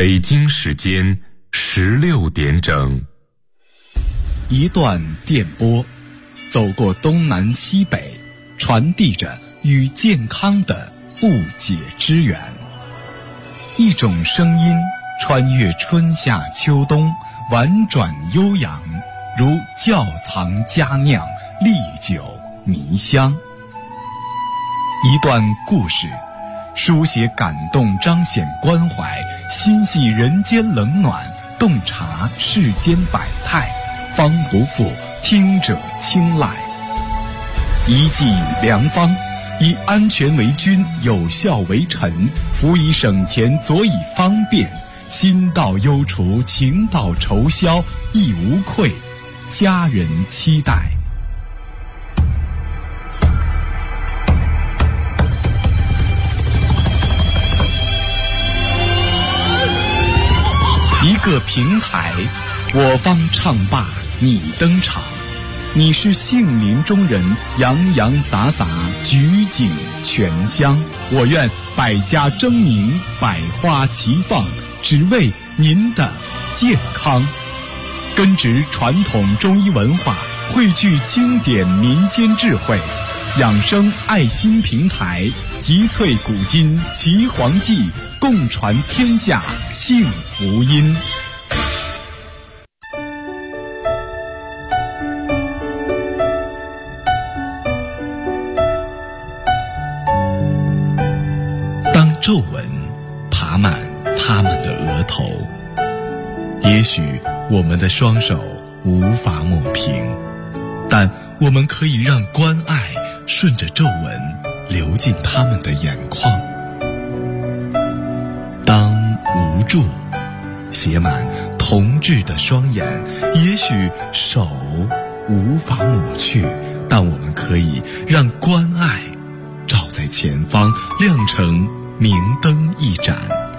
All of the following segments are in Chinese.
北京时间16点整。 一段电波，走过东南西北，传递着与健康的不解之缘。一种声音穿越春夏秋冬，婉转悠扬，如窖藏佳酿，历久弥香。一段故事，书写感动，彰显关怀，心系人间冷暖，洞察世间百态，方不负听者青睐。一剂良方，以安全为君，有效为臣，辅以省钱，佐以方便，心到忧除，情到愁消，亦无愧，家人期待。一个平台，我方唱罢你登场，你是杏林中人，洋洋洒洒，举景全香。我愿百家争鸣，百花齐放，只为您的健康。根植传统中医文化，汇聚经典民间智慧，养生爱心平台，集萃古今奇黄记，共传天下幸福音。当皱纹爬满他们的额头，也许我们的双手无法抹平，但我们可以让关爱顺着皱纹流进他们的眼眶。当无助写满同志的双眼，也许手无法抹去，但我们可以让关爱照在前方，亮成明灯一盏。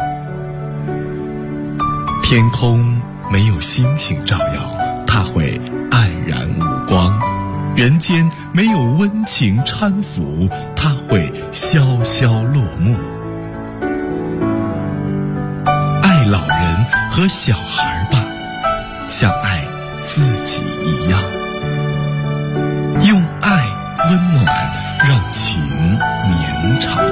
天空没有星星照耀，它会黯然无光；人间没有温情搀扶，它会萧萧落幕。爱老人和小孩吧，像爱自己一样，用爱温暖，让情绵长。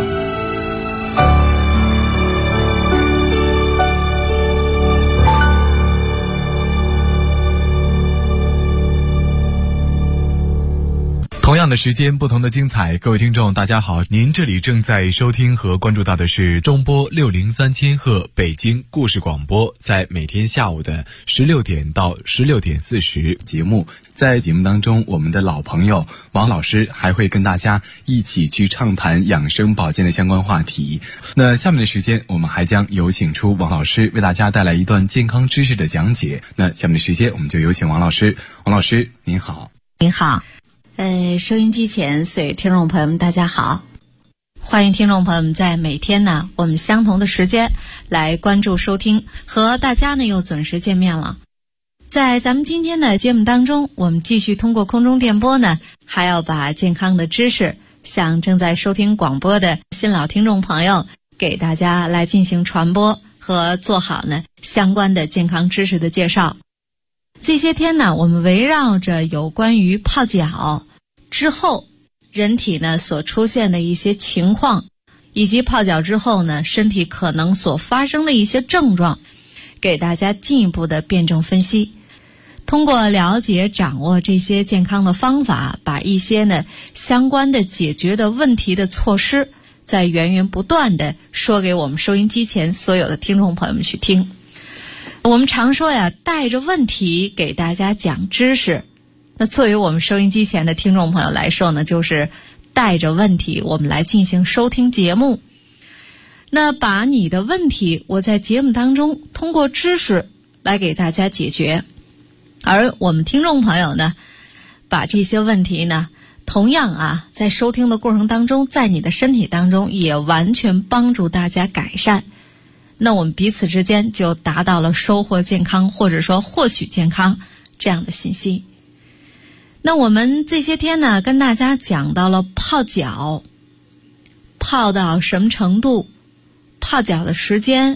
同样的时间，不同的精彩。各位听众大家好，您这里正在收听和关注到的是中波603千赫北京故事广播，在每天下午的16点到16点40节目。在节目当中，我们的老朋友王老师还会跟大家一起去畅谈养生保健的相关话题。那下面的时间，我们还将有请出王老师为大家带来一段健康知识的讲解。那下面的时间，我们就有请王老师。王老师您好。 您好。收音机前所有听众朋友们大家好，欢迎听众朋友们在每天呢我们相同的时间来关注收听，和大家呢又准时见面了。在咱们今天的节目当中，我们继续通过空中电波呢，还要把健康的知识向正在收听广播的新老听众朋友给大家来进行传播和做好呢相关的健康知识的介绍。这些天呢，我们围绕着有关于泡脚之后人体呢所出现的一些情况，以及泡脚之后呢身体可能所发生的一些症状，给大家进一步的辩证分析。通过了解掌握这些健康的方法，把一些呢相关的解决的问题的措施再源源不断的说给我们收音机前所有的听众朋友们去听。我们常说呀，带着问题给大家讲知识。那作为我们收音机前的听众朋友来说呢，就是带着问题我们来进行收听节目。那把你的问题我在节目当中通过知识来给大家解决，而我们听众朋友呢，把这些问题呢同样啊在收听的过程当中，在你的身体当中也完全帮助大家改善。那我们彼此之间就达到了收获健康，或者说获取健康这样的信息。那我们这些天呢跟大家讲到了泡脚，泡到什么程度，泡脚的时间，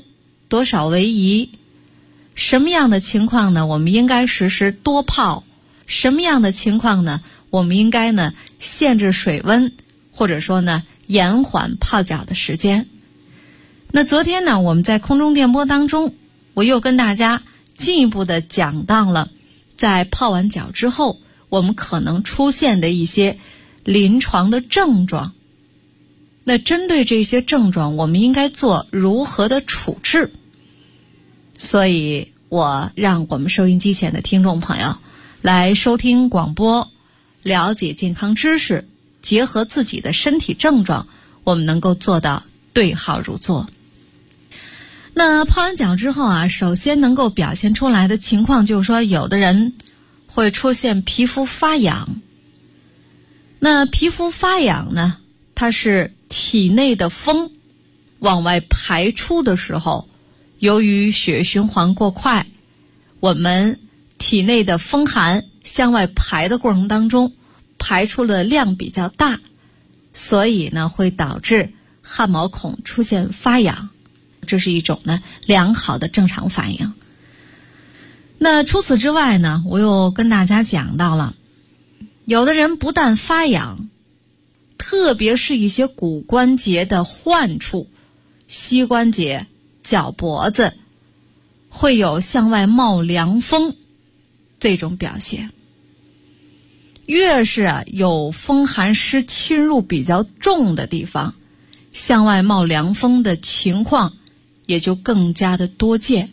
多少为宜？什么样的情况呢，我们应该实施多泡？什么样的情况呢，我们应该呢限制水温，或者说呢延缓泡脚的时间？那昨天呢，我们在空中电波当中，我又跟大家进一步的讲到了，在泡完脚之后，我们可能出现的一些临床的症状。那针对这些症状，我们应该做如何的处置？所以我让我们收音机前的听众朋友来收听广播，了解健康知识，结合自己的身体症状，我们能够做到对号入座。那泡完脚之后啊，首先能够表现出来的情况就是说，有的人会出现皮肤发痒。那皮肤发痒呢，它是体内的风往外排出的时候，由于血液循环过快，我们体内的风寒向外排的过程当中，排出的量比较大，所以呢会导致汗毛孔出现发痒，这是一种呢良好的正常反应。那除此之外呢，我又跟大家讲到了，有的人不但发痒，特别是一些骨关节的患处，膝关节、脚脖子，会有向外冒凉风这种表现。越是有风寒湿侵入比较重的地方，向外冒凉风的情况也就更加的多见。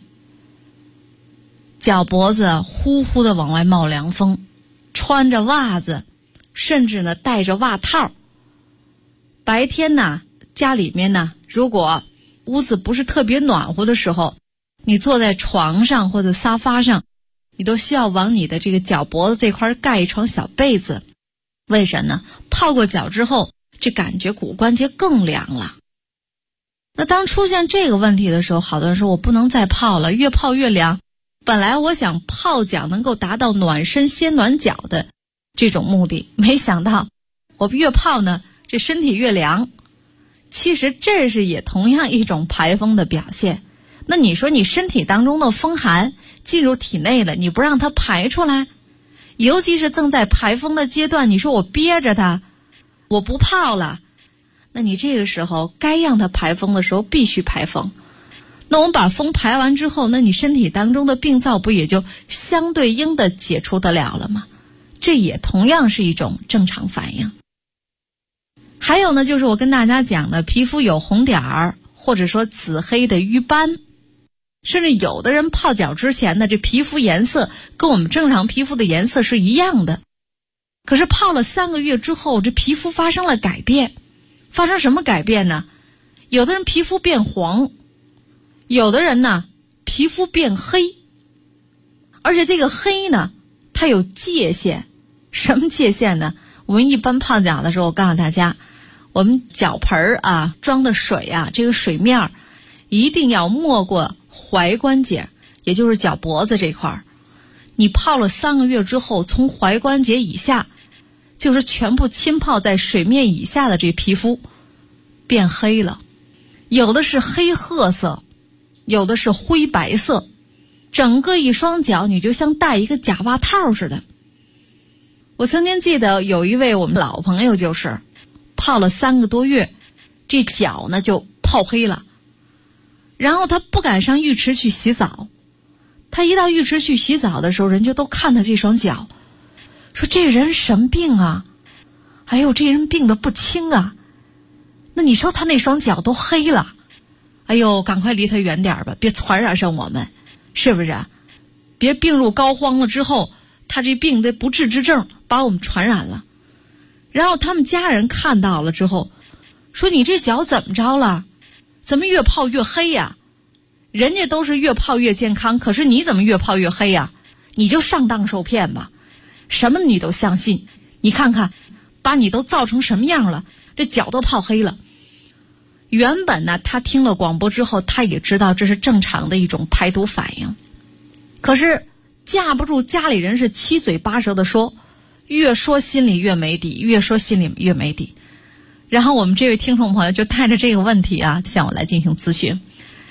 脚脖子呼呼的往外冒凉风，穿着袜子，甚至呢戴着袜套。白天呢，家里面呢，如果屋子不是特别暖和的时候，你坐在床上或者沙发上，你都需要往你的这个脚脖子这块盖一床小被子。为什么呢？泡过脚之后，这感觉骨关节更凉了。那当出现这个问题的时候，好多人说我不能再泡了，越泡越凉。本来我想泡脚能够达到暖身先暖脚的这种目的，没想到我越泡呢，这身体越凉。其实这是也同样一种排风的表现。那你说你身体当中的风寒进入体内了，你不让它排出来，尤其是正在排风的阶段，你说我憋着它，我不泡了，那你这个时候该让它排风的时候必须排风。那我们把风排完之后，那你身体当中的病灶不也就相对应的解除得了了吗？这也同样是一种正常反应。还有呢，就是我跟大家讲的，皮肤有红点儿，或者说紫黑的瘀斑，甚至有的人泡脚之前呢，这皮肤颜色跟我们正常皮肤的颜色是一样的，可是泡了3个月之后，这皮肤发生了改变。发生什么改变呢？有的人皮肤变黄，有的人呢皮肤变黑，而且这个黑呢它有界限。什么界限呢？我们一般泡脚的时候，我告诉大家，我们脚盆啊装的水啊，这个水面一定要没过踝关节，也就是脚脖子这块。你泡了3个月之后，从踝关节以下，就是全部浸泡在水面以下的这皮肤变黑了，有的是黑褐色，有的是灰白色，整个一双脚你就像戴一个假袜套似的。我曾经记得有一位我们老朋友，就是泡了3个多月，这脚呢就泡黑了，然后他不敢上浴池去洗澡。他一到浴池去洗澡的时候，人家都看他这双脚，说这人什么病啊？哎呦，这人病得不轻啊！那你说他那双脚都黑了，哎呦，赶快离他远点吧，别传染上我们，是不是啊？别病入膏肓了之后，他这病的不治之症把我们传染了。然后他们家人看到了之后，说你这脚怎么着了？怎么越泡越黑呀？人家都是越泡越健康，可是你怎么越泡越黑呀？你就上当受骗吧，什么你都相信。你看看把你都造成什么样了，这脚都泡黑了。原本呢，他听了广播之后，他也知道这是正常的一种排毒反应，可是架不住家里人是七嘴八舌的说，越说心里越没底，越说心里越没底。然后我们这位听众朋友就带着这个问题啊，向我来进行咨询。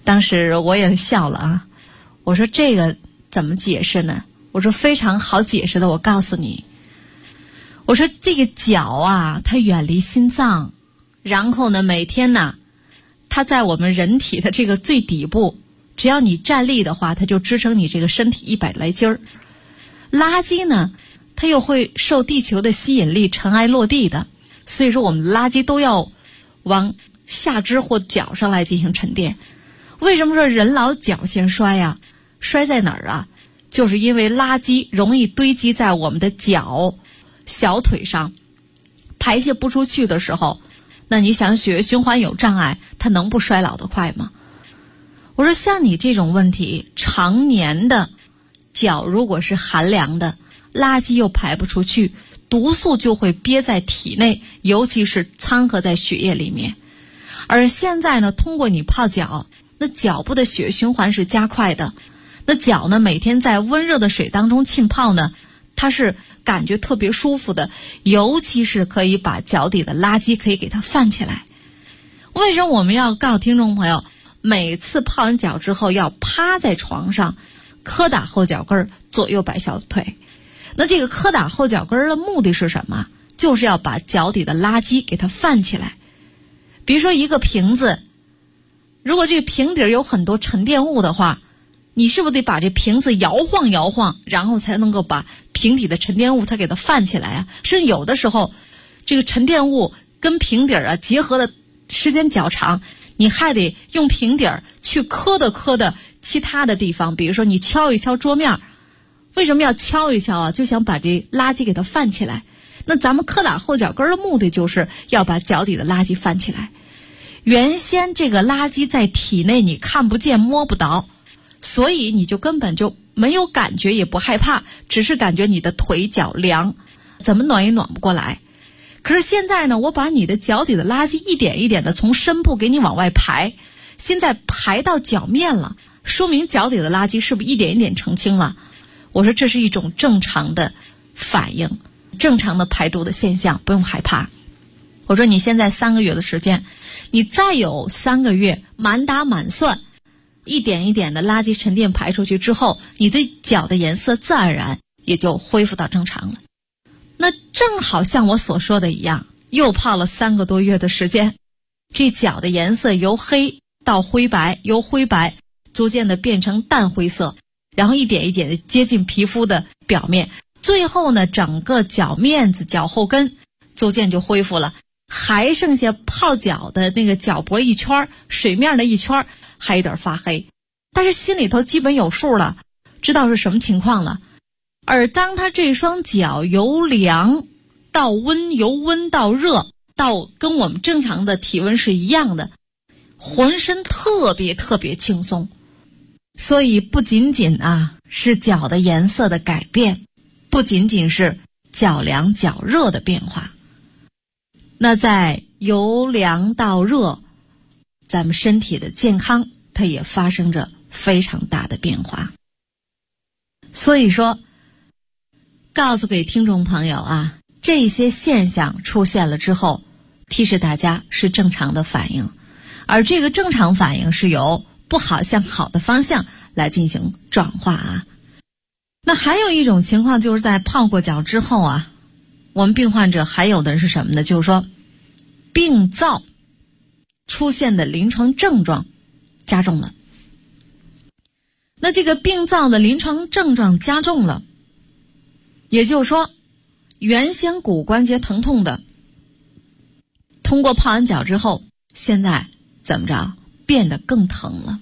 当时我也笑了啊，我说这个怎么解释呢？我说非常好解释的，我告诉你，我说这个脚啊，它远离心脏，然后呢，每天呢，它在我们人体的这个最底部，只要你站立的话，它就支撑你这个身体100来斤儿。垃圾呢，它又会受地球的吸引力尘埃落地的，所以说我们垃圾都要往下肢或脚上来进行沉淀。为什么说人老脚先摔呀？摔在哪儿啊？就是因为垃圾容易堆积在我们的脚、小腿上，排泄不出去的时候，那你想血液循环有障碍，它能不衰老得快吗？我说像你这种问题，常年的脚如果是寒凉的，垃圾又排不出去，毒素就会憋在体内，尤其是掺和在血液里面。而现在呢，通过你泡脚，那脚部的血液循环是加快的，那脚呢每天在温热的水当中浸泡呢，它是感觉特别舒服的，尤其是可以把脚底的垃圾可以给它泛起来。为什么我们要告诉听众朋友，每次泡完脚之后要趴在床上，磕打后脚跟，左右摆小腿？那这个磕打后脚跟的目的是什么？就是要把脚底的垃圾给它泛起来。比如说一个瓶子，如果这个瓶底有很多沉淀物的话，你是不是得把这瓶子摇晃摇晃，然后才能够把瓶底的沉淀物它给它泛起来啊？甚至有的时候这个沉淀物跟瓶底啊结合的时间较长，你还得用瓶底去磕的其他的地方，比如说你敲一敲桌面。为什么要敲一敲啊？就想把这垃圾给它泛起来。那咱们磕打后脚跟的目的就是要把脚底的垃圾泛起来。原先这个垃圾在体内你看不见摸不到，所以你就根本就没有感觉，也不害怕，只是感觉你的腿脚凉，怎么暖也暖不过来。可是现在呢，我把你的脚底的垃圾一点一点的从深部给你往外排，现在排到脚面了，说明脚底的垃圾是不是一点一点澄清了？我说这是一种正常的反应，正常的排毒的现象，不用害怕。我说你现在3个月的时间，你再有3个月满打满算，一点一点的垃圾沉淀排出去之后，你的脚的颜色自然而然也就恢复到正常了。那正好像我所说的一样，又泡了3个多月的时间，这脚的颜色由黑到灰白，由灰白逐渐的变成淡灰色，然后一点一点的接近皮肤的表面，最后呢，整个脚面子、脚后跟逐渐就恢复了，还剩下泡脚的那个脚脖一圈，水面的一圈还有点发黑，但是心里头基本有数了，知道是什么情况了。而当他这双脚由凉到温，由温到热，到跟我们正常的体温是一样的，浑身特别特别轻松。所以不仅仅是脚的颜色的改变，不仅仅是脚凉脚热的变化，那在由凉到热，咱们身体的健康它也发生着非常大的变化。所以说告诉给听众朋友这些现象出现了之后，提示大家是正常的反应，而这个正常反应是由不好向好的方向来进行转化那还有一种情况，就是在泡过脚之后我们病患者还有的是什么呢？就是说病灶出现的临床症状加重了。那这个病灶的临床症状加重了，也就是说原先骨关节疼痛的，通过泡完脚之后，现在怎么着变得更疼了。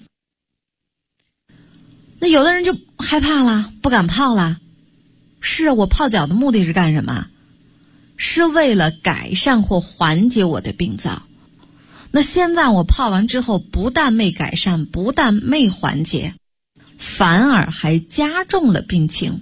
那有的人就害怕了，不敢泡了。是我泡脚的目的是干什么？是为了改善或缓解我的病灶。那现在我泡完之后，不但没改善，不但没缓解，反而还加重了病情。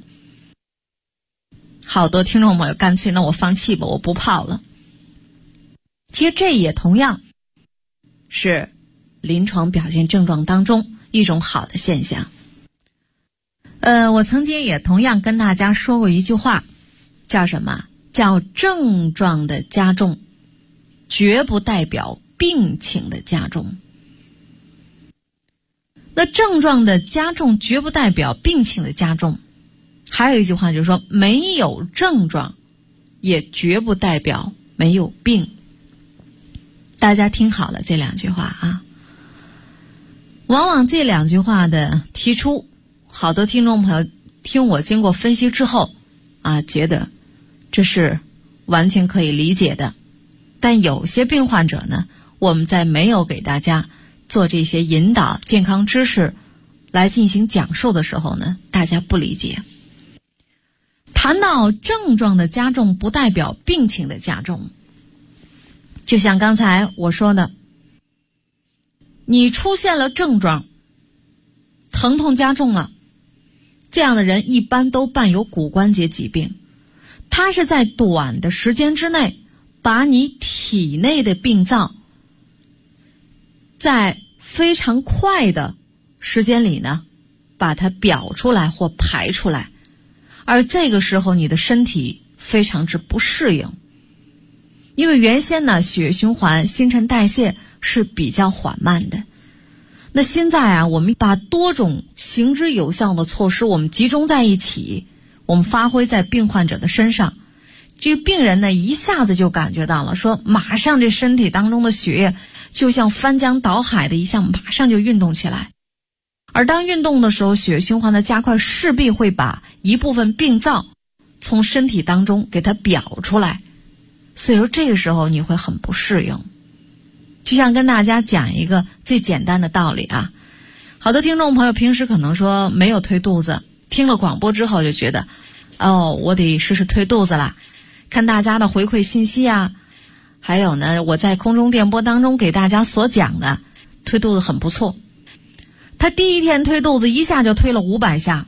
好多听众朋友干脆那我放弃吧，我不泡了。其实这也同样是临床表现症状当中一种好的现象。我曾经也同样跟大家说过一句话，叫什么？叫症状的加重绝不代表病情的加重。 那症状的加重绝不代表病情的加重。还有一句话就是说，没有症状也绝不代表没有病。大家听好了这两句话啊。往往这两句话的提出，好多听众朋友听我经过分析之后啊，觉得这是完全可以理解的。但有些病患者呢，我们在没有给大家做这些引导健康知识来进行讲述的时候呢，大家不理解。谈到症状的加重不代表病情的加重，就像刚才我说的，你出现了症状，疼痛加重了，这样的人一般都伴有骨关节疾病，它是在短的时间之内把你体内的病灶在非常快的时间里呢把它表出来或排出来，而这个时候你的身体非常之不适应。因为原先呢血液循环新陈代谢是比较缓慢的，那现在啊我们把多种行之有效的措施我们集中在一起，我们发挥在病患者的身上，这个病人呢一下子就感觉到了，说马上这身体当中的血液就像翻江倒海的一样，马上就运动起来。而当运动的时候，血液循环的加快势必会把一部分病灶从身体当中给它表出来，所以说这个时候你会很不适应。就像跟大家讲一个最简单的道理啊，好多听众朋友平时可能说没有推肚子，听了广播之后就觉得我得试试推肚子了。看大家的回馈信息啊，还有呢我在空中电波当中给大家所讲的推肚子很不错。他第一天推肚子一下就推了500下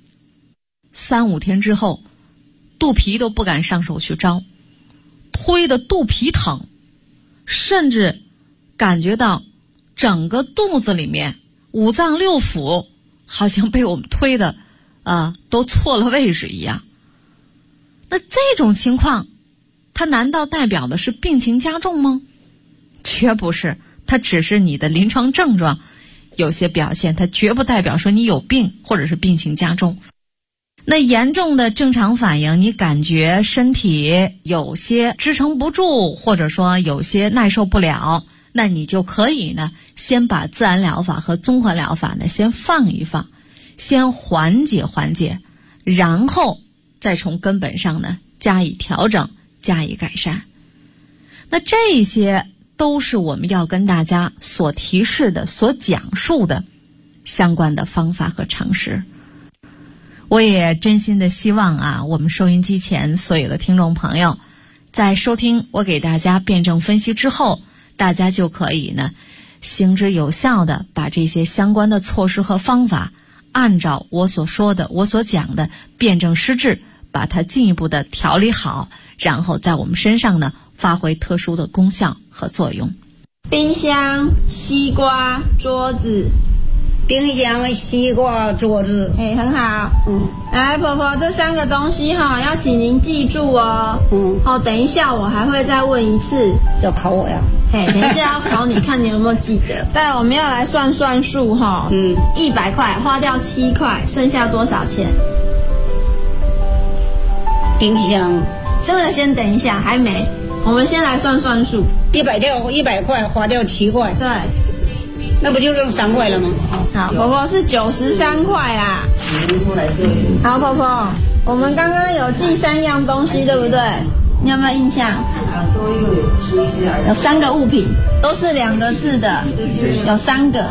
，3-5天之后肚皮都不敢上手去招，推的肚皮疼，甚至感觉到整个肚子里面5脏6腑好像被我们推的都错了位置一样。那这种情况它难道代表的是病情加重吗？绝不是，它只是你的临床症状有些表现，它绝不代表说你有病或者是病情加重。那严重的正常反应，你感觉身体有些支撑不住，或者说有些耐受不了，那你就可以呢先把自然疗法和综合疗法呢先放一放，先缓解缓解，然后再从根本上呢加以调整，加以改善。那这些都是我们要跟大家所提示的、所讲述的相关的方法和常识。我也真心的希望啊，我们收音机前所有的听众朋友，在收听我给大家辩证分析之后，大家就可以呢行之有效的把这些相关的措施和方法按照我所说的、我所讲的辩证施治，把它进一步的调理好，然后在我们身上呢发挥特殊的功效和作用。 冰箱、西瓜、桌子。 冰箱、西瓜、桌子， 很好。来，婆婆，这3个东西要请您记住哦。等一下我还会再问一次。 要考我呀？ 等一下要考你，看你有没有记得。但我们要来算数100块花掉7块，剩下多少钱？ 冰箱。 这个先等一下，还没。我们先来算数。 100块花掉7块。 对。 那不就剩3块了吗？ 好，婆婆是93块啦。好，婆婆，我们刚刚有记3样东西，对不对？你有没有印象？有3个物品，都是2个字的，有3个。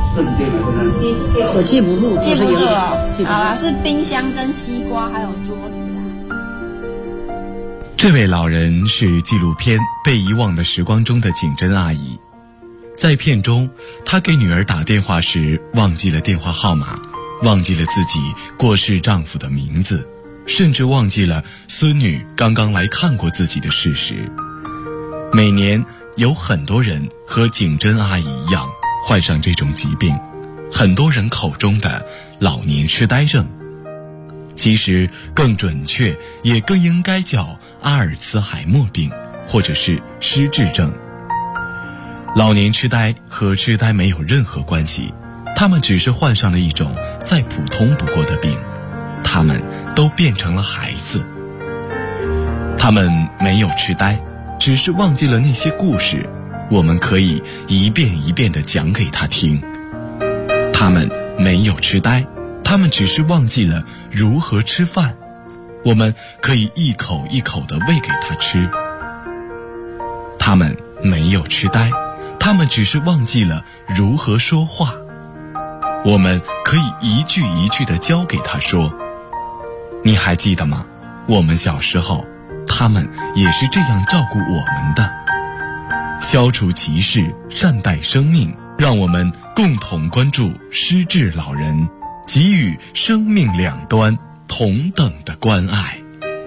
我记不住， 记不住哦。好啦，是冰箱跟西瓜还有桌子啊。 这位老人是纪录片《被遗忘的时光》中的景珍阿姨。在片中，她给女儿打电话时忘记了电话号码，忘记了自己过世丈夫的名字，甚至忘记了孙女刚刚来看过自己的事实。每年有很多人和景珍阿姨一样患上这种疾病，很多人口中的老年痴呆症，其实更准确也更应该叫阿尔茨海默病或者是失智症。老年痴呆和痴呆没有任何关系， 他们只是患上了一种再普通不过的病，他们都变成了孩子。他们没有痴呆，只是忘记了那些故事，我们可以一遍一遍地讲给他听。他们没有痴呆，他们只是忘记了如何吃饭，我们可以一口一口地喂给他吃。他们没有痴呆，他们只是忘记了如何说话，我们可以一句一句地教给他说。你还记得吗？我们小时候，他们也是这样照顾我们的。消除歧视，善待生命，让我们共同关注失智老人，给予生命两端同等的关爱。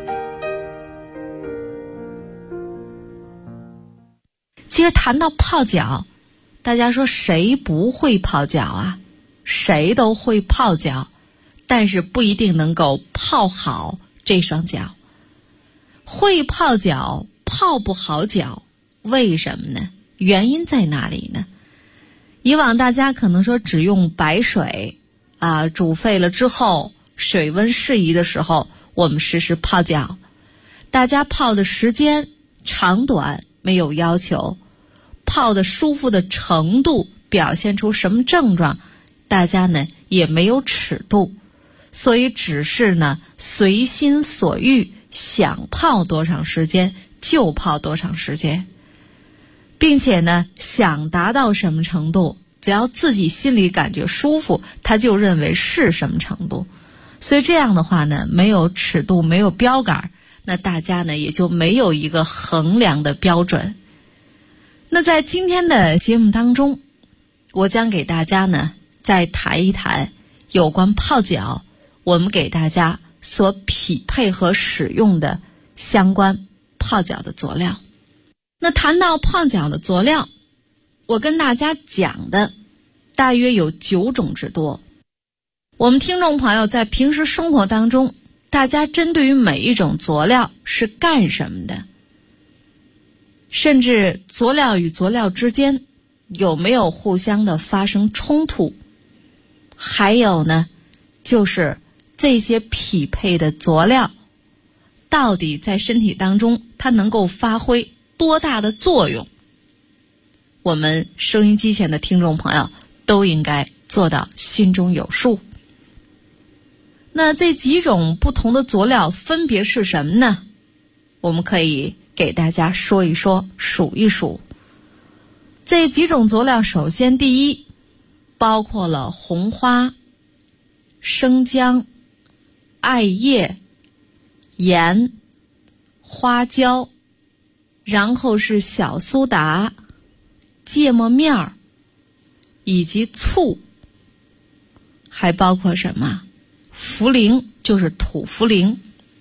其实谈到泡脚，大家说谁不会泡脚啊？谁都会泡脚，但是不一定能够泡好这双脚。会泡脚，泡不好脚，为什么呢？原因在哪里呢？以往大家可能说只用白水煮沸了之后，水温适宜的时候，我们实施泡脚。大家泡的时间长短没有要求，泡的舒服的程度，表现出什么症状，大家呢也没有尺度，所以只是呢随心所欲，想泡多长时间就泡多长时间，并且呢想达到什么程度，只要自己心里感觉舒服，他就认为是什么程度。所以这样的话呢，没有尺度，没有标杆，那大家呢也就没有一个衡量的标准。那在今天的节目当中，我将给大家呢再谈一谈有关泡脚，我们给大家所匹配和使用的相关泡脚的佐料。那谈到泡脚的佐料，我跟大家讲的大约有9种之多。我们听众朋友在平时生活当中，大家针对于每一种佐料是干什么的，甚至佐料与佐料之间有没有互相的发生冲突，还有呢就是这些匹配的佐料到底在身体当中它能够发挥多大的作用，我们收音机前的听众朋友都应该做到心中有数。那这几种不同的佐料分别是什么呢？我们可以给大家说一说，数一数。这几种佐料，首先第一，包括了红花、生姜、艾叶、盐、花椒，然后是小苏打、芥末面儿以及醋，还包括什么？茯苓，就是土茯苓。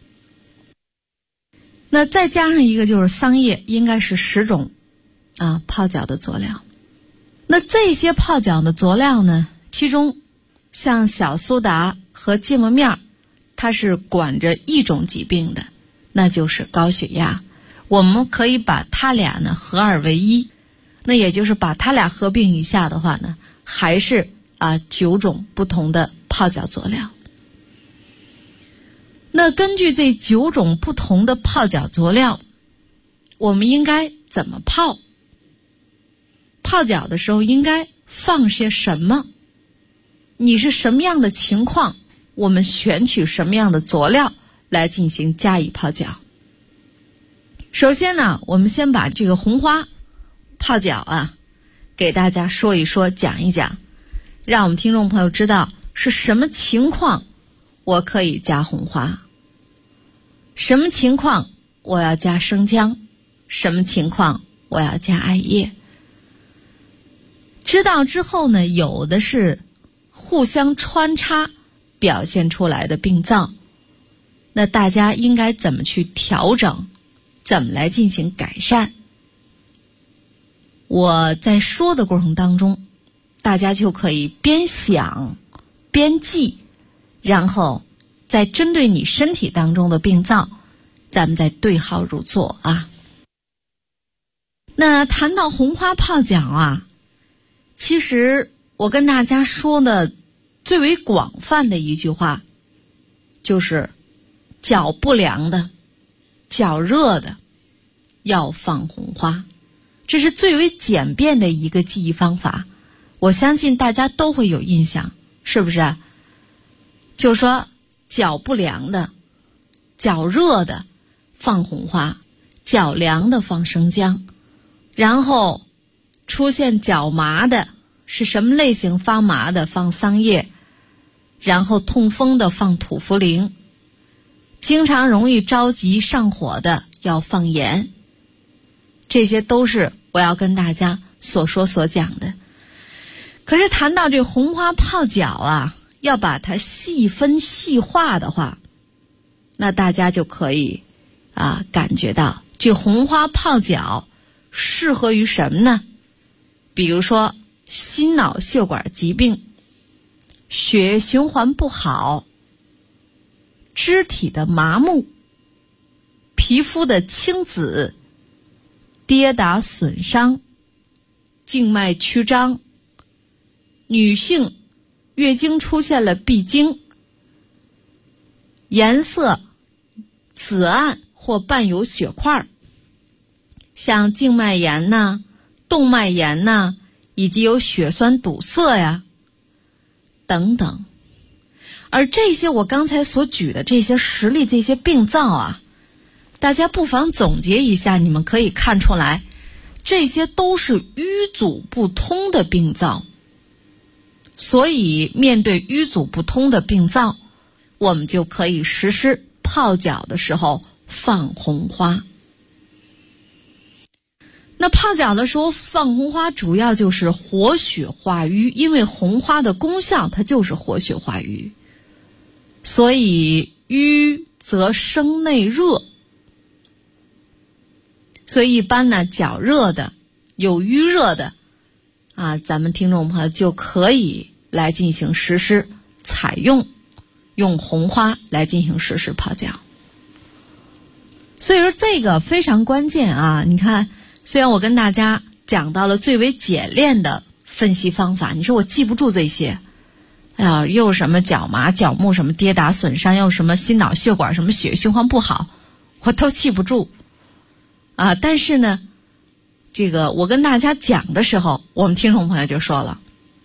那再加上一个就是桑叶，应该是10种泡脚的佐料。那这些泡脚的佐料呢，其中像小苏打和芥末面，它是管着一种疾病的，那就是高血压。我们可以把它俩呢合二为一，那也就是把它俩合并一下的话呢，还是9种不同的泡脚佐料。那根据这9种不同的泡脚佐料，我们应该怎么泡？泡脚的时候应该放些什么？你是什么样的情况，我们选取什么样的佐料来进行加以泡脚。首先呢，我们先把这个红花泡脚给大家说一说，讲一讲，让我们听众朋友知道是什么情况我可以加红花，什么情况我要加生姜，什么情况我要加艾叶。知道之后呢，有的是互相穿插表现出来的病灶，那大家应该怎么去调整，怎么来进行改善？我在说的过程当中，大家就可以边想边记，然后再针对你身体当中的病灶，咱们再对号入座那谈到红花泡脚其实我跟大家说的最为广泛的一句话，就是脚不凉的、脚热的要放红花，这是最为简便的一个记忆方法，我相信大家都会有印象，是不是？就是说脚不凉的、脚热的放红花，脚凉的放生姜，然后出现脚麻的是什么类型发麻的放桑叶，然后痛风的放土茯苓，经常容易着急上火的要放盐，这些都是我要跟大家所说所讲的。可是谈到这红花泡脚啊，要把它细分细化的话，那大家就可以感觉到这红花泡脚适合于什么呢？比如说心脑血管疾病、血液循环不好、肢体的麻木、皮肤的青紫、跌打损伤、静脉曲张、女性月经出现了闭经、颜色紫暗或伴有血块，像静脉炎呐、动脉炎呐，以及有血栓堵塞呀等等。而这些我刚才所举的这些实例、这些病灶啊，大家不妨总结一下，你们可以看出来，这些都是瘀阻不通的病灶。所以面对瘀阻不通的病灶，我们就可以实施泡脚的时候放红花。那泡脚的时候放红花主要就是活血化瘀，因为红花的功效它就是活血化瘀，所以瘀则生内热，所以一般呢脚热的有瘀热的咱们听众朋友就可以来进行实施采用红花来进行实施泡脚。所以说这个非常关键啊！你看，虽然我跟大家讲到了最为简练的分析方法，你说我记不住这些，又什么脚麻、脚木，什么跌打损伤，又什么心脑血管，什么血液循环不好，我都记不住但是呢，这个我跟大家讲的时候，我们听众朋友就说了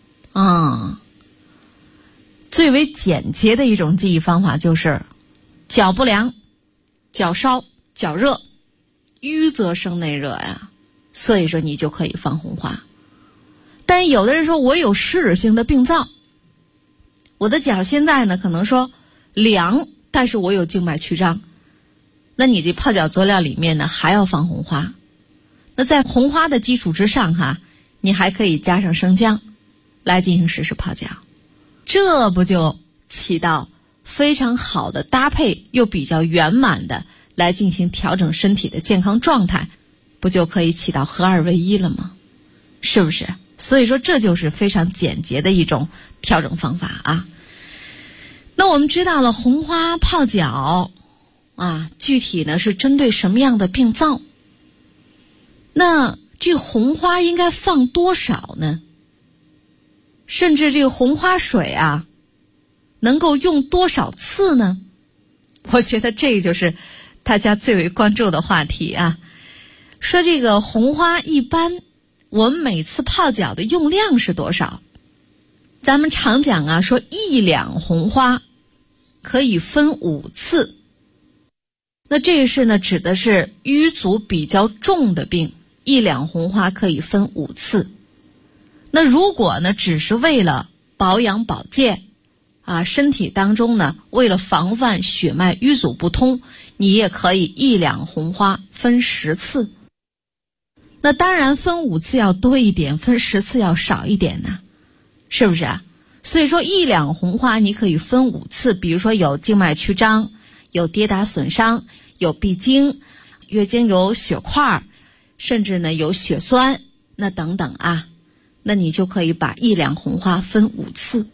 最为简洁的一种记忆方法就是脚不凉、脚烧、脚热，瘀则生内热呀，所以说你就可以放红花。但有的人说我有湿热性的病灶，我的脚现在呢可能说凉，但是我有静脉曲张，那你这泡脚佐料里面呢还要放红花。那在红花的基础之上你还可以加上生姜来进行实施泡脚，这不就起到非常好的搭配又比较圆满的来进行调整身体的健康状态，不就可以起到合二为一了吗？是不是？所以说这就是非常简洁的一种调整方法那我们知道了红花泡脚具体呢是针对什么样的病灶？那这红花应该放多少呢？甚至这个红花水能够用多少次呢？我觉得这就是大家最为关注的话题说这个红花一般我们每次泡脚的用量是多少？咱们常讲说1两红花可以分5次。那这个是呢指的是瘀阻比较重的病，1两红花可以分5次。那如果呢只是为了保养保健身体当中呢为了防范血脉瘀阻不通，你也可以1两红花分10次。那当然分5次要多一点，分10次要少一点呢，是不是所以说1两红花你可以分5次，比如说有静脉曲张，有跌打损伤，有闭经，月经有血块，甚至呢有血栓，那等等那你就可以把1两红花分5次。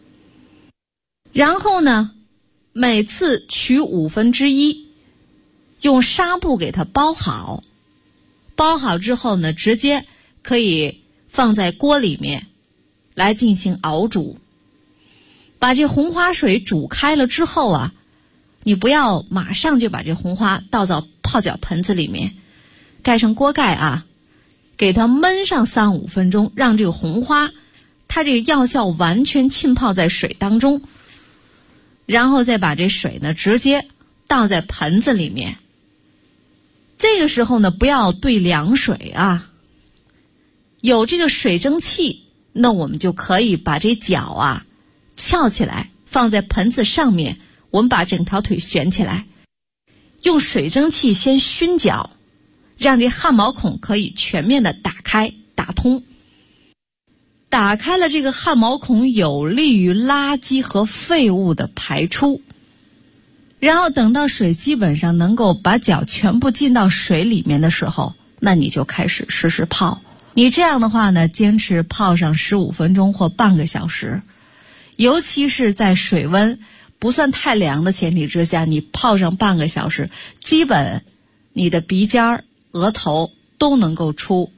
然后呢每次取1/5，用纱布给它包好，包好之后呢直接可以放在锅里面来进行熬煮。把这红花水煮开了之后啊，你不要马上就把这红花倒到泡脚盆子里面，盖上锅盖啊，给它焖上3-5分钟，让这个红花它这个药效完全浸泡在水当中，然后再把这水呢直接倒在盆子里面。这个时候呢，不要兑凉水啊，有这个水蒸气，那我们就可以把这脚啊翘起来，放在盆子上面，我们把整条腿悬起来，用水蒸气先熏脚，让这汗毛孔可以全面的打开打通。打开了这个汗毛孔，有利于垃圾和废物的排出。然后等到水基本上能够把脚全部浸到水里面的时候，那你就开始实时泡。你这样的话呢，坚持泡上15分钟或半个小时，尤其是在水温不算太凉的前提之下，你泡上半个小时，基本你的鼻尖、额头都能够出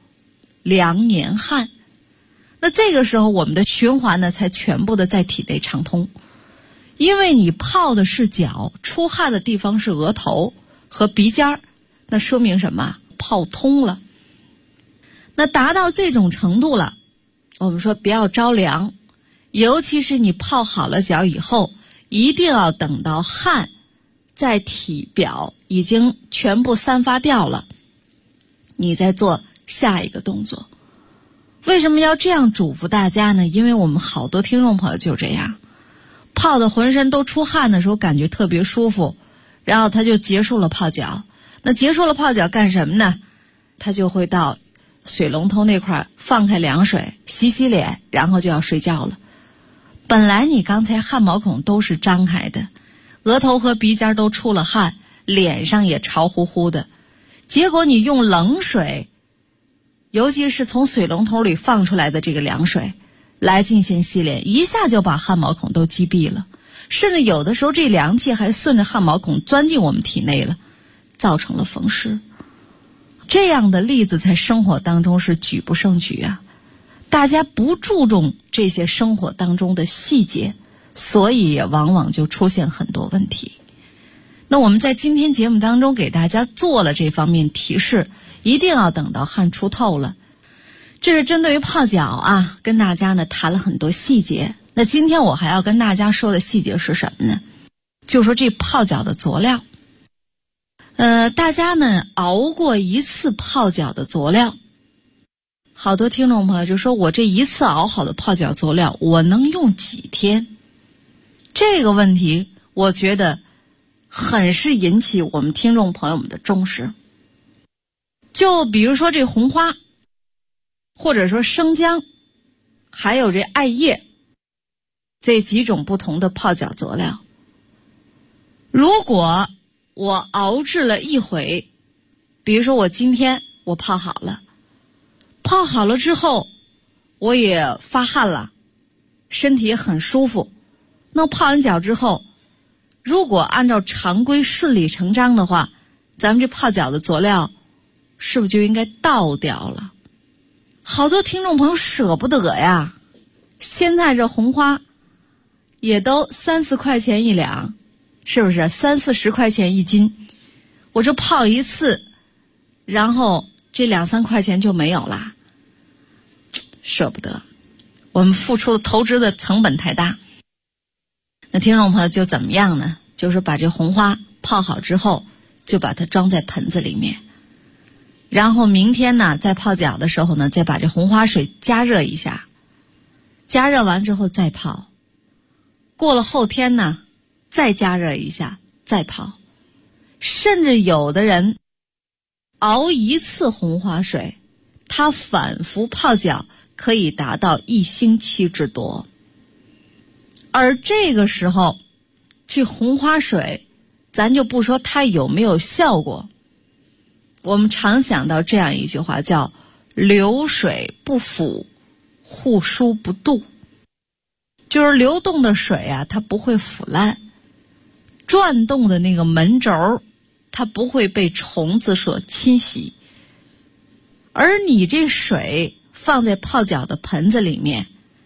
2年汗。那这个时候我们的循环呢才全部的在体内畅通。因为你泡的是脚，出汗的地方是额头和鼻尖，那说明什么？泡通了。那达到这种程度了，我们说不要着凉，尤其是你泡好了脚以后，一定要等到汗在体表已经全部散发掉了，你再做下一个动作。为什么要这样嘱咐大家呢？因为我们好多听众朋友就这样，泡的浑身都出汗的时候感觉特别舒服，然后他就结束了泡脚。那结束了泡脚干什么呢？他就会到水龙头那块放开凉水洗洗脸，然后就要睡觉了。本来你刚才汗毛孔都是张开的，额头和鼻尖都出了汗，脸上也潮乎乎的，结果你用冷水，尤其是从水龙头里放出来的这个凉水来进行洗脸，一下就把汗毛孔都击毙了，甚至有的时候这凉气还顺着汗毛孔钻进我们体内了，造成了风湿。这样的例子在生活当中是举不胜举啊，大家不注重这些生活当中的细节，所以也往往就出现很多问题。那我们在今天节目当中给大家做了这方面提示，一定要等到汗出透了。这是针对于泡脚啊，跟大家呢谈了很多细节。那今天我还要跟大家说的细节是什么呢？就说这泡脚的佐料。大家呢熬过一次泡脚的佐料，好多听众朋友就说，我这一次熬好的泡脚佐料我能用几天？这个问题我觉得很是引起我们听众朋友们的重视。就比如说这红花，或者说生姜，还有这艾叶，这几种不同的泡脚佐料，如果我熬制了一回，比如说我今天我泡好了，泡好了之后我也发汗了，身体也很舒服，那泡完脚之后，如果按照常规顺理成章的话，咱们这泡脚的佐料是不是就应该倒掉了？好多听众朋友舍不得呀，现在这红花也都3-4块钱一两，是不是？30-40块钱一斤，我这泡一次，然后这2-3块钱就没有啦，舍不得。我们付出的投资的成本太大。那听众朋友就怎么样呢？就是把这红花泡好之后，就把它装在盆子里面，然后明天呢在泡脚的时候呢，再把这红花水加热一下，加热完之后再泡，过了后天呢再加热一下再泡，甚至有的人熬一次红花水，他反复泡脚可以达到1星期之多。而这个时候这红花水咱就不说它有没有效果，我们常想到这样一句话，叫流水不腐，户枢不蠹。就是流动的水啊，它不会腐烂，转动的那个门轴它不会被虫子所侵袭。而你这水放在泡脚的盆子里面，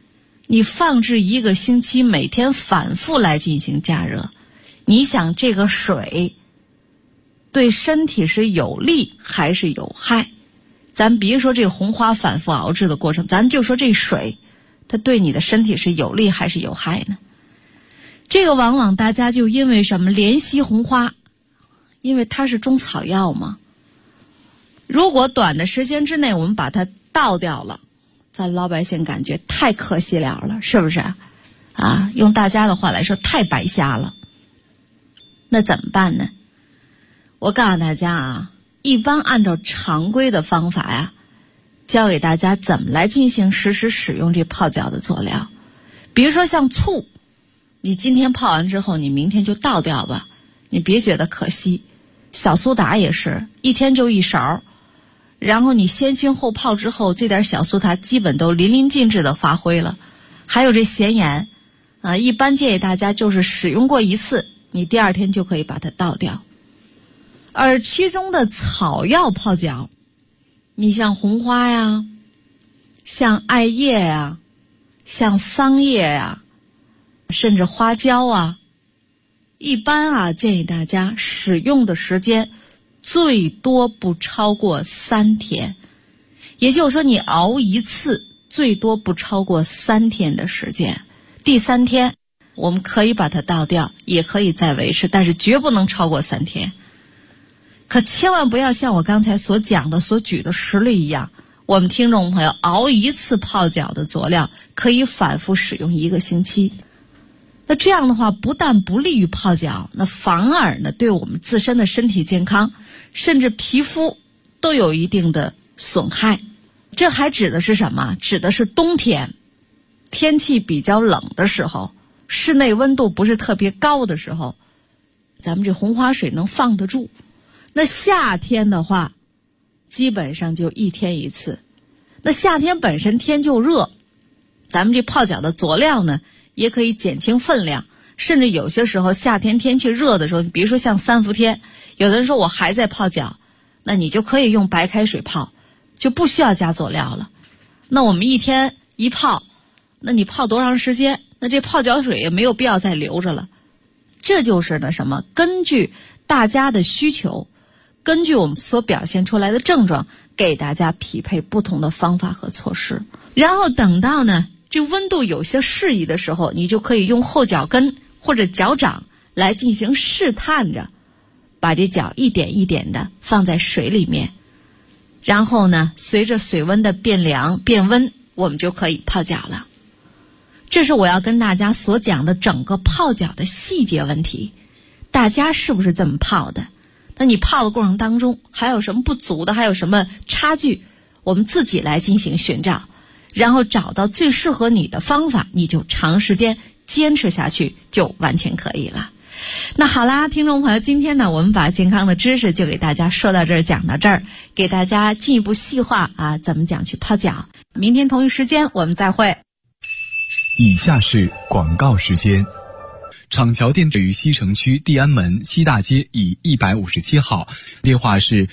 你放置1个星期，每天反复来进行加热，你想这个水对身体是有利还是有害？咱别说这个红花反复熬制的过程，咱就说这水它对你的身体是有利还是有害呢？这个往往大家就因为什么怜惜红花，因为它是中草药嘛。如果短的时间之内我们把它倒掉了，咱老百姓感觉太可惜了，是不是啊？用大家的话来说，太白瞎了。那怎么办呢？我告诉大家啊，一般按照常规的方法呀，教给大家怎么来进行实时使用这泡脚的佐料。比如说像醋，你今天泡完之后，你明天就倒掉吧，你别觉得可惜。小苏打也是，一天就1勺，然后你先熏后泡之后，这点小苏打基本都淋漓尽致的发挥了。还有这咸盐啊，一般建议大家就是使用过1次，你第2天就可以把它倒掉。而其中的草药泡脚，你像红花呀，像艾叶呀，像桑叶呀，甚至花椒啊，一般啊建议大家使用的时间最多不超过3天，也就是说你熬1次最多不超过3天的时间，第3天我们可以把它倒掉，也可以再维持，但是绝不能超过3天。可千万不要像我刚才所讲的所举的实例一样，我们听众朋友熬1次泡脚的佐料可以反复使用1个星期。那这样的话不但不利于泡脚，那反而呢对我们自身的身体健康甚至皮肤都有一定的损害。这还指的是什么？指的是冬天天气比较冷的时候，室内温度不是特别高的时候，咱们这红花水能放得住。那夏天的话基本上就1天1次。那夏天本身天就热，咱们这泡脚的佐料呢也可以减轻分量，甚至有些时候夏天天气热的时候，比如说像3伏天，有的人说我还在泡脚，那你就可以用白开水泡，就不需要加佐料了。那我们1天1泡，那你泡多长时间？那这泡脚水也没有必要再留着了。这就是呢什么？根据大家的需求，根据我们所表现出来的症状，给大家匹配不同的方法和措施。然后等到呢这温度有些适宜的时候，你就可以用后脚跟或者脚掌来进行试探着把这脚一点一点的放在水里面，然后呢随着水温的变凉变温，我们就可以泡脚了。这是我要跟大家所讲的整个泡脚的细节问题，大家是不是这么泡的？那你泡的过程当中还有什么不足的，还有什么差距，我们自己来进行寻找，然后找到最适合你的方法，你就长时间坚持下去就完全可以了。那好啦，听众朋友，今天呢我们把健康的知识就给大家说到这儿，讲到这儿，给大家进一步细化啊怎么讲去泡脚。明天同一时间我们再会。 以下是广告时间。厂桥店位于西城区地安门西大街以157号，电话是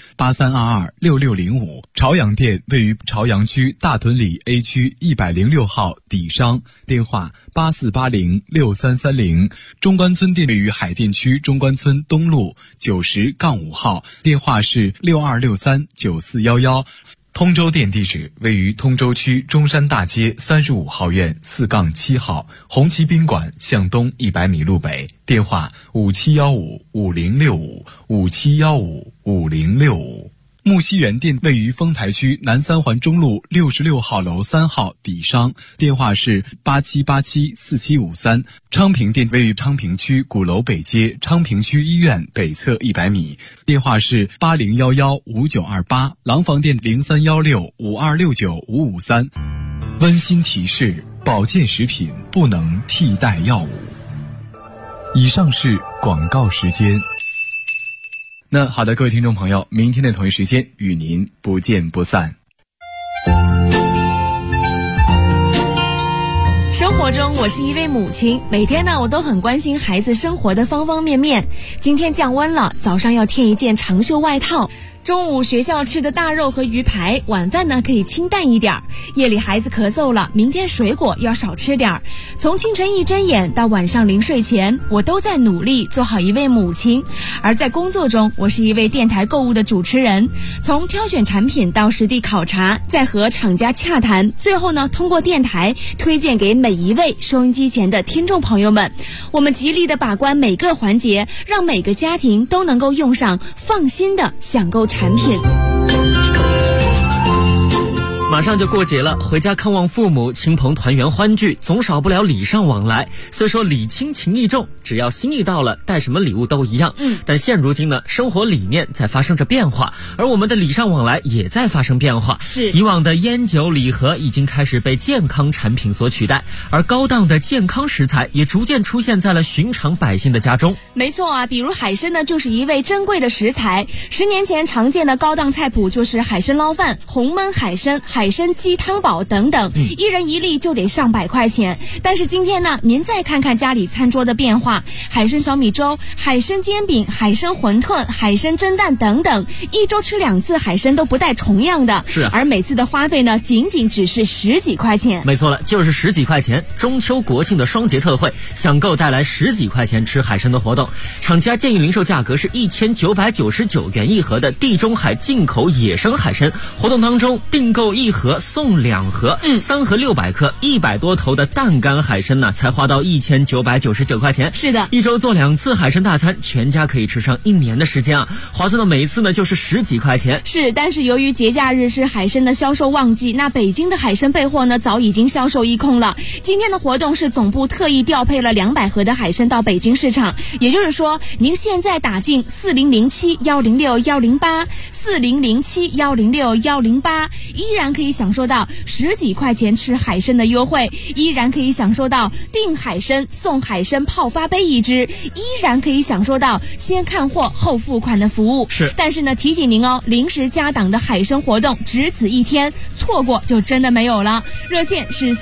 83226605。朝阳店位于朝阳区大屯里 A 区106号底商，电话84806330。中关村店位于海淀区中关村东路90-5号，电话是62639411。通州店地址位于通州区中山大街35号院4-7号，红旗宾馆向东100米路北，电话57155065，57155065。木樨园店位于丰台区南三环中路66号楼3号底商，电话是87874753。昌平店位于昌平区鼓楼北街昌平区医院北侧100米，电话是80115928。廊坊店031652695553。温馨提示：保健食品不能替代药物。以上是广告时间。那好的，各位听众朋友，明天的同一时间与您不见不散。 生活中我是一位母亲，每天呢我都很关心孩子生活的方方面面。今天降温了，早上要添一件长袖外套， 中午学校吃的大肉和鱼排，晚饭呢可以清淡一点。夜里孩子咳嗽了，明天水果要少吃点。从清晨一睁眼到晚上临睡前，我都在努力做好一位母亲。而在工作中，我是一位电台购物的主持人，从挑选产品到实地考察，再和厂家洽谈，最后呢通过电台推荐给每一位收音机前的听众朋友们。我们极力的把关每个环节，让每个家庭都能够用上放心的享购产品。 马上就过节了，回家看望父母，亲朋团圆欢聚，总少不了礼尚往来。虽说礼轻情意重，只要心意到了，带什么礼物都一样。但现如今呢，生活理念在发生着变化，而我们的礼尚往来也在发生变化。 是， 以往的烟酒礼盒已经开始被健康产品所取代，而高档的健康食材也逐渐出现在了寻常百姓的家中。 没错啊，比如海参呢，就是一味珍贵的食材。10年前常见的高档菜谱就是海参捞饭、红焖海参、海参鸡汤煲等等，一人一粒就得上100块钱。但是今天呢，您再看看家里餐桌的变化，海参小米粥、海参煎饼、海参馄饨、海参蒸蛋等等，一周吃2次海参都不带重样的。 是， 而每次的花费呢，仅仅只是10几块钱。 没错了，就是10几块钱。中秋国庆的双节特惠，享购带来10几块钱吃海参的活动。厂家建议零售价格是1999元一盒的地中海进口野生海参，活动当中订购1盒送2盒，3盒600克，100多头的淡干海参呢，才花到1999块钱。 是的， 一周做2次海参大餐，全家可以吃上1年的时间啊！划算的每一次呢，就是10几块钱。 是，但是由于节假日是海参的销售旺季，那北京的海参备货呢，早已经销售一空了。今天的活动是总部特意调配了200盒的海参到北京市场，也就是说，您现在打进4007-106-108，4007-106-108，依然可以享受到10几块钱吃海参的优惠，依然可以享受到订海参送海参泡发杯1支，依然可以享受到先看货后付款的服务。 是， 但是呢，提醒您哦，临时加档的海参活动只此一天，错过就真的没有了。热线是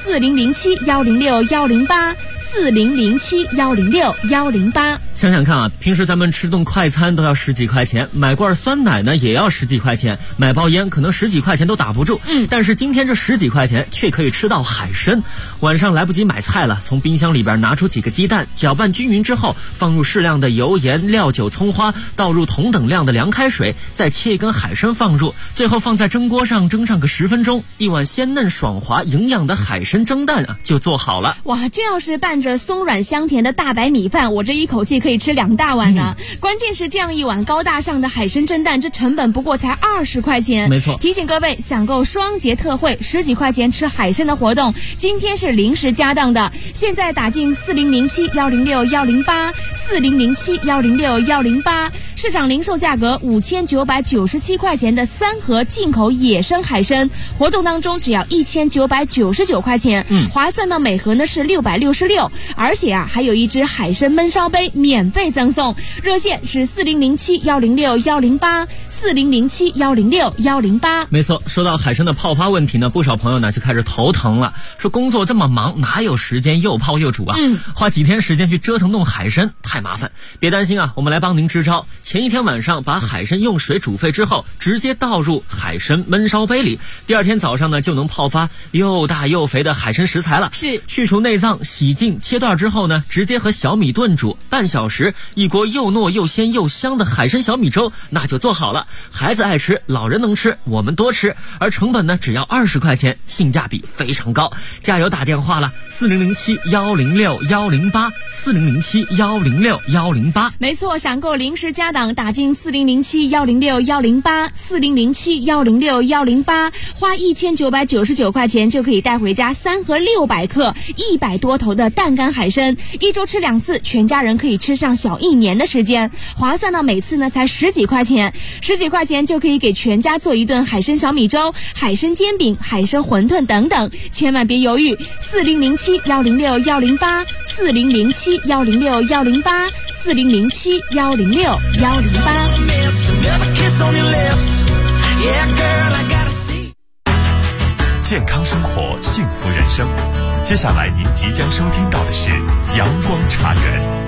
4007-106-108，4007-106-108。 想想看啊，平时咱们吃顿快餐都要10几块钱，买罐酸奶呢也要10几块钱，买包烟可能10几块钱都打不住。但是今天这10几块钱却可以吃到海参。晚上来不及买菜了，从冰箱里边拿出几个鸡蛋，搅拌均匀之后，放入适量的油盐料酒葱花，倒入同等量的凉开水，再切一根海参放入，最后放在蒸锅上蒸上个10分钟，一碗鲜嫩爽滑营养的海参蒸蛋啊就做好了。 哇，这要是拌着松软香甜的大白米饭，我这一口气可以吃2大碗呢。关键是这样一碗高大上的海参蒸蛋，这成本不过才20块钱。 没错， 提醒各位，享购双节特惠10几块钱吃海参的活动，今天是临时加档的。现在打进4007-106-108，4007-106-108，市场零售价格5997块钱的3盒进口野生海参，活动当中只要1999块钱，划算到每盒呢是666，而且啊还有1只海参焖烧杯免费赠送。热线是4007-106-108，4007-106-108。 没错，说到海参的泡发问题呢，不少朋友呢就开始头疼了，说工作这么忙，哪有时间又泡又煮啊？花几天时间去折腾弄海参太麻烦。别担心啊，我们来帮您支招。前一天晚上把海参用水煮沸之后，直接倒入海参焖烧杯里，第2天早上呢就能泡发又大又肥的海参食材了。 是， 去除内脏，洗净切段之后呢，直接和小米炖煮半小时，一锅又糯又鲜又香的海参小米粥那就做好了。孩子爱吃，老人能吃，我们多吃，而成本呢只要20块钱，性价比非常高。加油打电话了，4007-106-108，4007-106-108。 没错，享购临时加档，打进4007-106-108，4007-106-108，花1999块钱就可以带回家3盒600克100多头的淡干海参，一周吃2次，全家人可以吃上小1年的时间，划算到每次呢才10几块钱，10几块钱就可以给全家做一顿海参小米粥、海参煎饼、海参馄饨等等，千万别犹豫，4007-106-108，4007-106-108。 健康生活，幸福人生。接下来您即将收听到的是阳光茶园。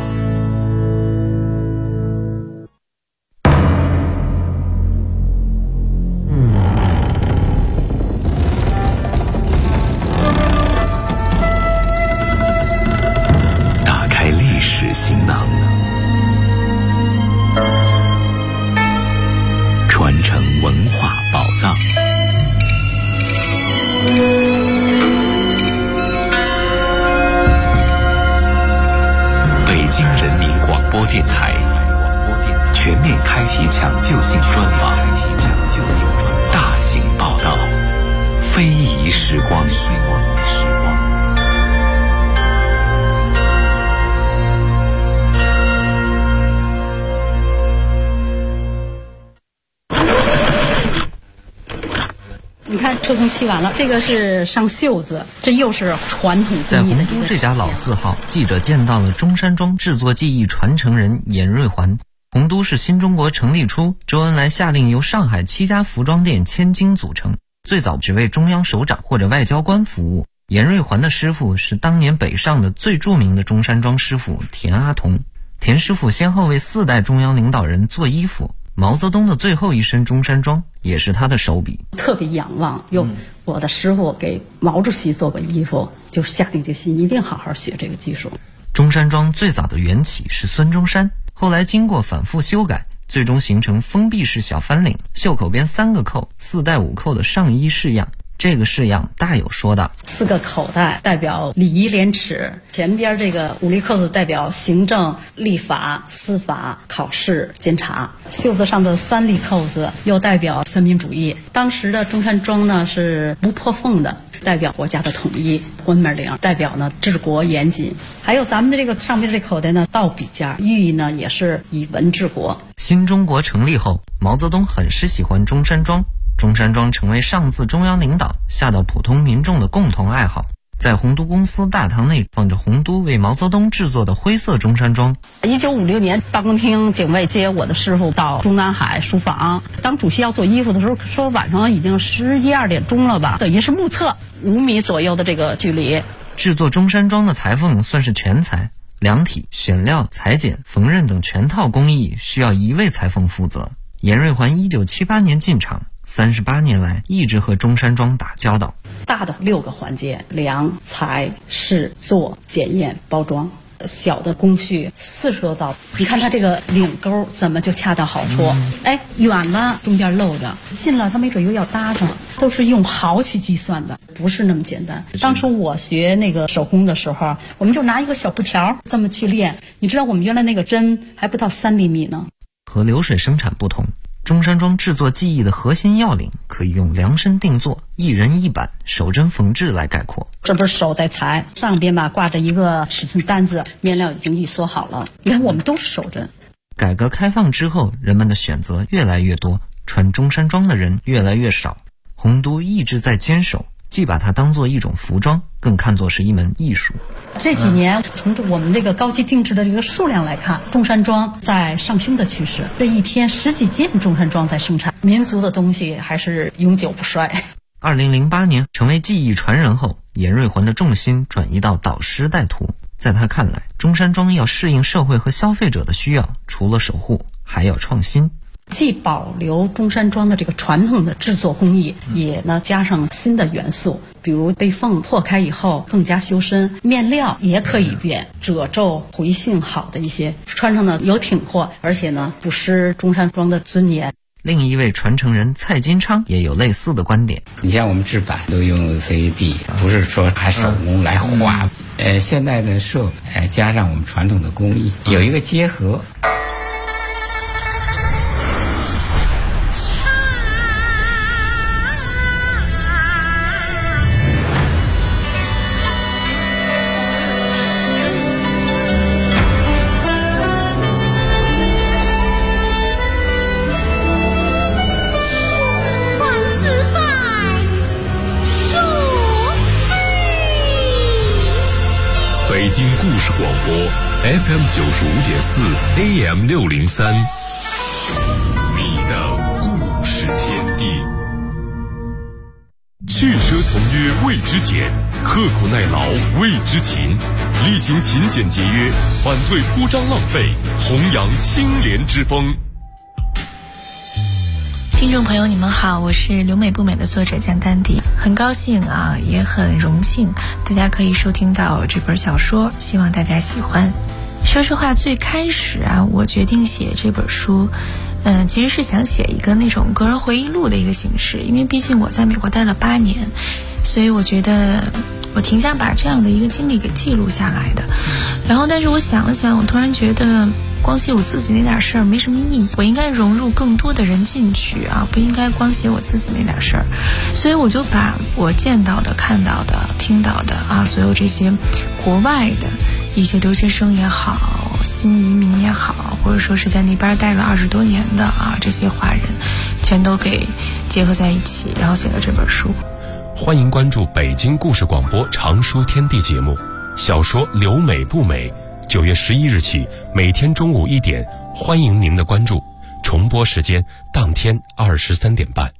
非遗时光。 你看车工漆完了，这个是上袖子，这又是传统在洪都这家老字号，记者见到了中山装制作技艺传承人严瑞环。洪都是新中国成立初，周恩来下令由上海7家服装店千金组成，最早只为中央首长或者外交官服务。严瑞环的师傅是当年北上的最著名的中山装师傅田阿童。田师傅先后为4代中央领导人做衣服，毛泽东的最后一身中山装也是他的手笔。 特别仰望，我的师傅给毛主席做过衣服，就下定决心一定好好学这个技术。 中山装最早的缘起是孙中山，后来经过反复修改，最终形成封闭式小翻领，袖口边3个扣，4带5扣的上衣式样。这个式样大有说道，4个口袋代表礼仪廉耻，前边这个5粒扣子代表行政、立法、司法、考试、监察，袖子上的3粒扣子又代表三民主义。当时的中山装呢是不破缝的，代表国家的统一；关门领代表呢治国严谨。还有咱们的这个上边这口袋呢倒笔架，寓意呢也是以文治国。新中国成立后，毛泽东很是喜欢中山装。中山装成为上自中央领导下到普通民众的共同爱好。在洪都公司大堂内放着洪都为毛泽东制作的灰色中山装。 1956年，办公厅警卫接我的师傅到中南海书房，当主席要做衣服的时候，说晚上已经11、12点钟了吧，等于是目测5米左右的这个距离。 制作中山装的裁缝算是全才，量体、选料、裁剪、缝纫等全套工艺需要1位裁缝负责。严瑞环1978年进场，38年来一直和中山装打交道。大的6个环节：量、裁、试、做、检验、包装。小的工序40多道。你看它这个领钩怎么就恰到好处？远了中间露着，近了它没准又要搭上，都是用毫去计算的，不是那么简单。当初我学那个手工的时候，我们就拿一个小布条这么去练。你知道我们原来那个针还不到3厘米呢。和流水生产不同，中山装制作技艺的核心要领可以用量身定做、一人一板、手针缝制来概括。这不是手在裁，上边吧挂着一个尺寸单子，面料已经预缩好了。你看我们都是手针。改革开放之后，人们的选择越来越多，穿中山装的人越来越少。洪都一直在坚守，既把它当作一种服装，更看作是一门艺术。这几年从我们这个高级定制的这个数量来看，中山装在上升的趋势。这一天10几件中山装在生产，民族的东西还是永久不衰。2008年成为技艺传人后，严瑞环的重心转移到导师带徒。在他看来，中山装要适应社会和消费者的需要，除了守护，还要创新。既保留中山装的这个传统的制作工艺，也呢加上新的元素，比如被缝破开以后更加修身，面料也可以变，褶皱回性好的一些，穿上呢有挺阔，而且呢不失中山装的尊严。另一位传承人蔡金昌也有类似的观点。 你像我们制版都用 CAD， 不是说还手工来画。现在的设备加上我们传统的工艺，有一个结合。 北京故事广播 FM 95.4 AM 603，你的故事天地。去奢从约谓之俭，刻苦耐劳谓之勤，厉行勤俭节约，反对铺张浪费，弘扬清廉之风。 听众朋友你们好，我是留美不美的作者江丹迪，很高兴啊，也很荣幸大家可以收听到这本小说，希望大家喜欢。说实话，最开始啊，我决定写这本书其实是想写一个那种个人回忆录的一个形式，因为毕竟我在美国待了8年，所以我觉得我挺想把这样的一个经历给记录下来的。然后但是我想了想，我突然觉得光写我自己那点事儿没什么意义，我应该融入更多的人进去啊，不应该光写我自己那点事儿。所以我就把我见到的、看到的、听到的啊，所有这些国外的一些留学生也好，新移民也好，或者说是在那边待了20多年的啊，这些华人全都给结合在一起，然后写了这本书。 欢迎关注北京故事广播常书天地节目，小说留美不美，9月11日起每天中午1点，欢迎您的关注，重播时间当天23点半。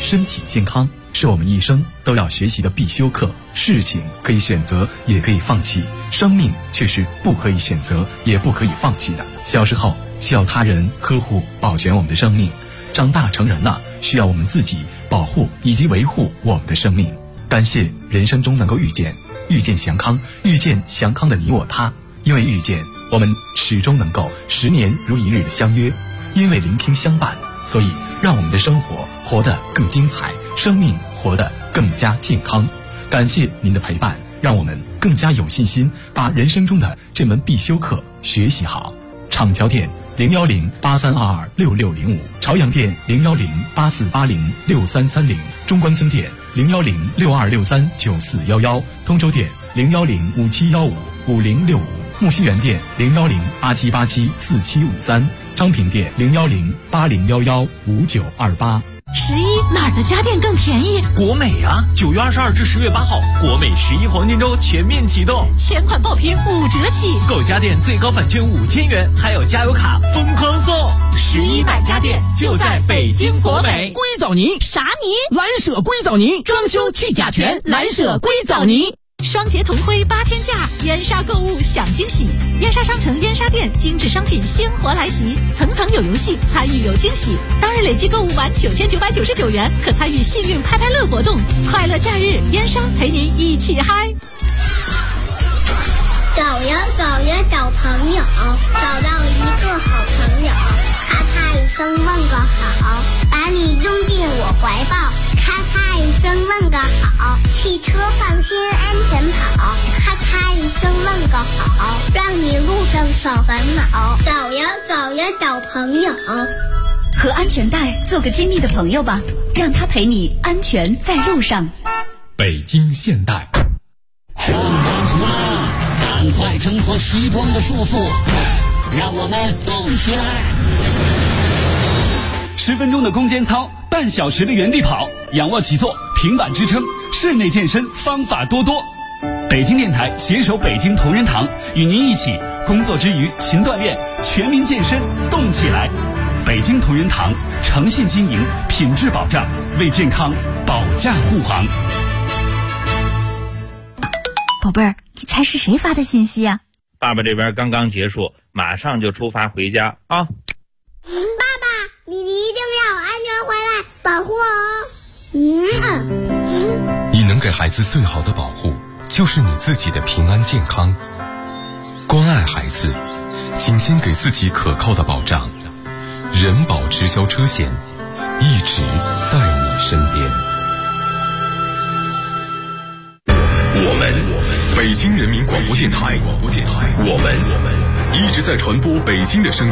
身体健康是我们一生都要学习的必修课。事情可以选择，也可以放弃，生命却是不可以选择，也不可以放弃的。小时候需要他人呵护保全我们的生命，长大成人了需要我们自己保护以及维护我们的生命。感谢人生中能够遇见祥康，遇见祥康的你我他。因为遇见，我们始终能够10年如一日的相约；因为聆听相伴，所以让我们的生活活得更精彩，生命活得更加健康。感谢您的陪伴，让我们更加有信心把人生中的这门必修课学习好。厂桥店01083226605，朝阳店01084806330，中关村店01062639411，通州店01057155065，木樨园店01087874753，昌平店01080115928。 11哪儿的家电更便宜？ 国美啊！9月22至10月8号，国美11黄金周全面启动， 全款爆品5折起， 购家电最高返券5000元，还有加油卡疯狂送。 11买家电就在北京国美。 硅藻泥啥泥？ 蓝舍硅藻泥，装修去甲醛，蓝舍硅藻泥。 双节同辉8天假，燕莎购物享惊喜！燕莎商城燕莎店精致商品鲜活来袭，层层有游戏，参与有惊喜。当日累计购物满9999元，可参与幸运拍拍乐活动。快乐假日，燕莎陪您一起嗨！ 走呀走呀找朋友，找到一个好朋友，咔嚓一声问个好，把你拥进我怀抱，咔嚓一声问个好，汽车放心安全跑，咔嚓一声问个好，让你路上少烦恼。走呀走呀找朋友， 和安全带做个亲密的朋友吧，让他陪你安全在路上。 北京现代， 上班族们，赶快挣脱西装的束缚，让我们动起来 ！10分钟的攻坚操，半小时的原地跑，仰卧起坐，平板支撑，室内健身方法多多。北京电台携手北京同仁堂，与您一起工作之余勤锻炼，全民健身动起来。北京同仁堂诚信经营，品质保障，为健康保驾护航。 宝贝儿，你猜是谁发的信息啊？ 爸爸这边刚刚结束，马上就出发回家啊！ 爸爸，你一定要安全回来，保护我哦。 你能给孩子最好的保护，就是你自己的平安健康。关爱孩子，请先给自己可靠的保障。人保直销车险，一直在你身边。我们北京人民广播电台，我们一直在传播北京的声音。